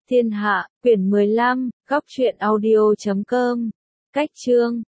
Thiên Hạ, quyển 15, góc truyện audio.com. Cách chương